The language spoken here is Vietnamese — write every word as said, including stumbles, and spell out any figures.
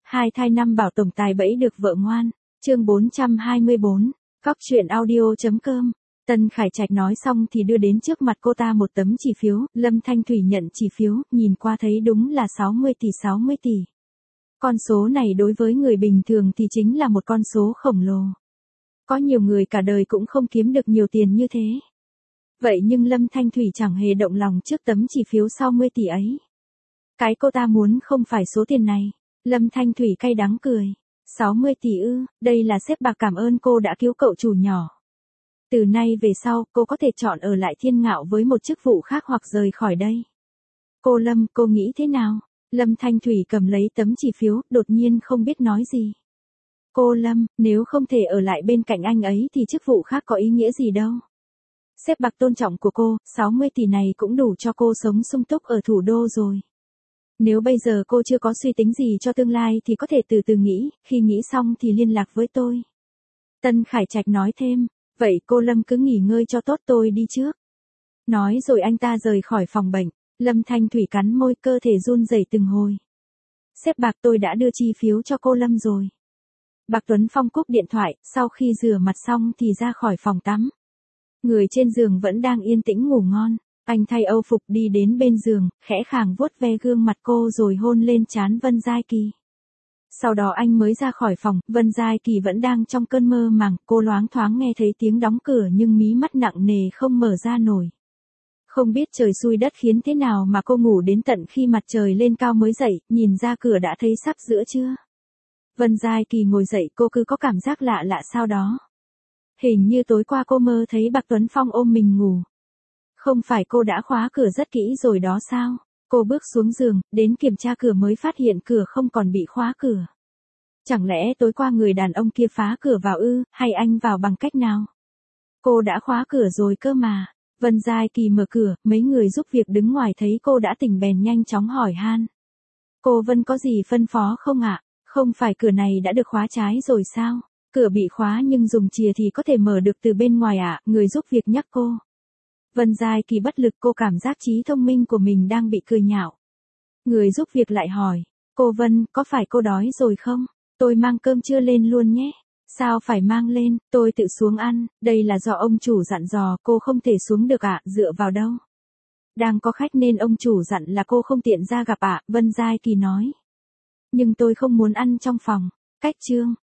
Hai thai năm bảo tổng tài bẫy được vợ ngoan. Chương bốn trăm hai mươi bốn. Cóc truyện audio.com. Tân Khải Trạch nói xong thì đưa đến trước mặt cô ta một tấm chỉ phiếu, Lâm Thanh Thủy nhận chỉ phiếu, nhìn qua thấy đúng là sáu mươi tỷ sáu mươi tỷ. Con số này đối với người bình thường thì chính là một con số khổng lồ. Có nhiều người cả đời cũng không kiếm được nhiều tiền như thế. Vậy nhưng Lâm Thanh Thủy chẳng hề động lòng trước tấm chỉ phiếu sáu mươi tỷ ấy. Cái cô ta muốn không phải số tiền này. Lâm Thanh Thủy cay đắng cười. sáu mươi tỷ ư, đây là sếp bạc cảm ơn cô đã cứu cậu chủ nhỏ. Từ nay về sau, cô có thể chọn ở lại Thiên Ngạo với một chức vụ khác hoặc rời khỏi đây. Cô Lâm, cô nghĩ thế nào? Lâm Thanh Thủy cầm lấy tấm chỉ phiếu, đột nhiên không biết nói gì. Cô Lâm, nếu không thể ở lại bên cạnh anh ấy thì chức vụ khác có ý nghĩa gì đâu. Sếp bạc tôn trọng của cô, sáu mươi tỷ này cũng đủ cho cô sống sung túc ở thủ đô rồi. Nếu bây giờ cô chưa có suy tính gì cho tương lai thì có thể từ từ nghĩ, khi nghĩ xong thì liên lạc với tôi. Tân Khải Trạch nói thêm, vậy cô Lâm cứ nghỉ ngơi cho tốt, tôi đi trước. Nói rồi anh ta rời khỏi phòng bệnh. Lâm Thanh Thủy cắn môi, cơ thể run rẩy từng hồi. Sếp bạc, tôi đã đưa chi phiếu cho cô Lâm rồi. Bạc Tuấn Phong cúp điện thoại, sau khi rửa mặt xong thì ra khỏi phòng tắm. Người trên giường vẫn đang yên tĩnh ngủ ngon. Anh thay âu phục đi đến bên giường, khẽ khàng vuốt ve gương mặt cô rồi hôn lên trán Vân Giai Kỳ. Sau đó anh mới ra khỏi phòng, Vân Giai Kỳ vẫn đang trong cơn mơ màng, cô loáng thoáng nghe thấy tiếng đóng cửa nhưng mí mắt nặng nề không mở ra nổi. Không biết trời xui đất khiến thế nào mà cô ngủ đến tận khi mặt trời lên cao mới dậy, nhìn ra cửa đã thấy sắp giữa trưa. Vân Giai Kỳ ngồi dậy, cô cứ có cảm giác lạ lạ sao đó. Hình như tối qua cô mơ thấy Bạc Tuấn Phong ôm mình ngủ. Không phải cô đã khóa cửa rất kỹ rồi đó sao? Cô bước xuống giường, đến kiểm tra cửa mới phát hiện cửa không còn bị khóa cửa. Chẳng lẽ tối qua người đàn ông kia phá cửa vào ư, hay anh vào bằng cách nào? Cô đã khóa cửa rồi cơ mà. Vân Giai Kỳ mở cửa, mấy người giúp việc đứng ngoài thấy cô đã tỉnh bèn nhanh chóng hỏi han. Cô Vân có gì phân phó không ạ? Không phải cửa này đã được khóa trái rồi sao? Cửa bị khóa nhưng dùng chìa thì có thể mở được từ bên ngoài ạ, người giúp việc nhắc cô. Vân Giai Kỳ bất lực, cô cảm giác trí thông minh của mình đang bị cười nhạo. Người giúp việc lại hỏi, cô Vân, có phải cô đói rồi không? Tôi mang cơm trưa lên luôn nhé. Sao phải mang lên, tôi tự xuống ăn, đây là do ông chủ dặn dò, cô không thể xuống được ạ, dựa vào đâu. Đang có khách nên ông chủ dặn là cô không tiện ra gặp ạ, Vân Giai Kỳ nói. Nhưng tôi không muốn ăn trong phòng. Cách chương.